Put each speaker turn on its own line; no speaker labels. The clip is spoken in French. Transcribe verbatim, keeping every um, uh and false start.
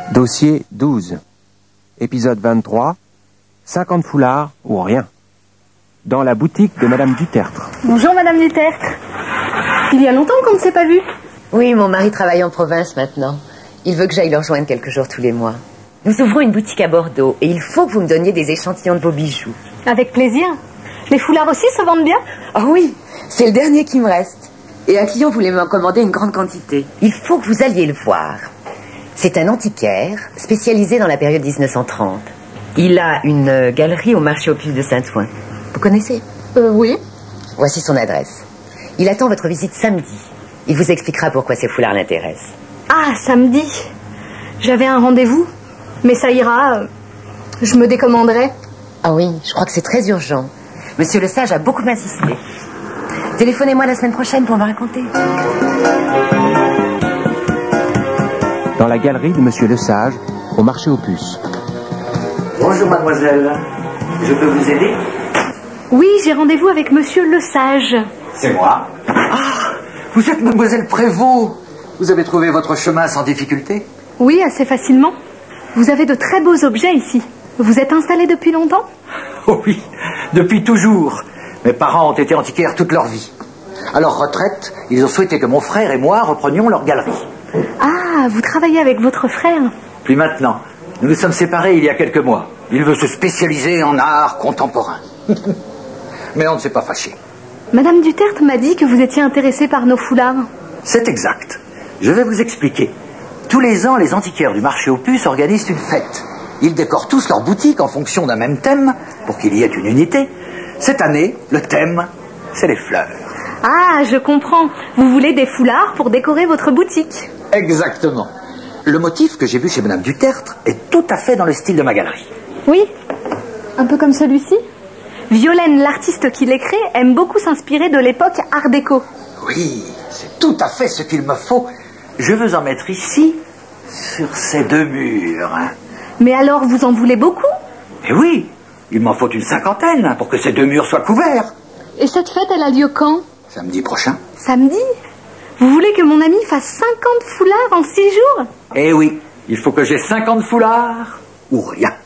Dossier douze. Épisode vingt-trois. cinquante foulards ou rien. Dans la boutique de Madame Dutertre.
Bonjour Madame Dutertre. Il y a longtemps qu'on ne s'est pas vu.
Oui, mon mari travaille en province maintenant. Il veut que j'aille le rejoindre quelques jours tous les mois. Nous ouvrons une boutique à Bordeaux et il faut que vous me donniez des échantillons de vos bijoux.
Avec plaisir. Les foulards aussi se vendent bien?
Oh oui, c'est le dernier qui me reste. Et un client voulait m'en commander une grande quantité. Il faut que vous alliez le voir. C'est un antiquaire spécialisé dans la période dix-neuf cent trente. Il a une galerie au marché aux puces de Saint-Ouen. Vous connaissez?
Euh, oui.
Voici son adresse. Il attend votre visite samedi. Il vous expliquera pourquoi ces foulards l'intéressent.
Ah, samedi. J'avais un rendez-vous. Mais ça ira. Je me décommanderai.
Ah oui, je crois que c'est très urgent. Monsieur Le Sage a beaucoup insisté. Téléphonez-moi la semaine prochaine pour me raconter.
Dans la galerie de Monsieur Le Sage, au marché aux puces.
Bonjour mademoiselle, je peux vous aider?
Oui, j'ai rendez-vous avec Monsieur Le Sage.
C'est moi. Ah, vous êtes mademoiselle Prévost. Vous avez trouvé votre chemin sans difficulté?
Oui, assez facilement. Vous avez de très beaux objets ici. Vous êtes installé depuis longtemps?
Oh oui, depuis toujours. Mes parents ont été antiquaires toute leur vie. À leur retraite, ils ont souhaité que mon frère et moi reprenions leur galerie.
Ah, vous travaillez avec votre frère?
Plus maintenant. Nous nous sommes séparés il y a quelques mois. Il veut se spécialiser en art contemporain. Mais on ne s'est pas fâché.
Madame Dutertre m'a dit que vous étiez intéressé par nos foulards.
C'est exact. Je vais vous expliquer. Tous les ans, les antiquaires du marché aux puces organisent une fête. Ils décorent tous leur boutique en fonction d'un même thème, pour qu'il y ait une unité. Cette année, le thème, c'est les fleurs.
Ah, je comprends. Vous voulez des foulards pour décorer votre boutique?
Exactement. Le motif que j'ai vu chez Madame Dutertre est tout à fait dans le style de ma galerie.
Oui, un peu comme celui-ci. Violaine, l'artiste qui les crée, aime beaucoup s'inspirer de l'époque Art déco.
Oui, c'est tout à fait ce qu'il me faut. Je veux en mettre ici, sur ces deux murs.
Mais alors, vous en voulez beaucoup?
Eh oui, il m'en faut une cinquantaine pour que ces deux murs soient couverts.
Et cette fête, elle a lieu quand?
Samedi prochain.
Samedi? Vous voulez que mon ami fasse cinquante foulards en six jours?
Eh oui, il faut que j'ai cinquante foulards ou rien.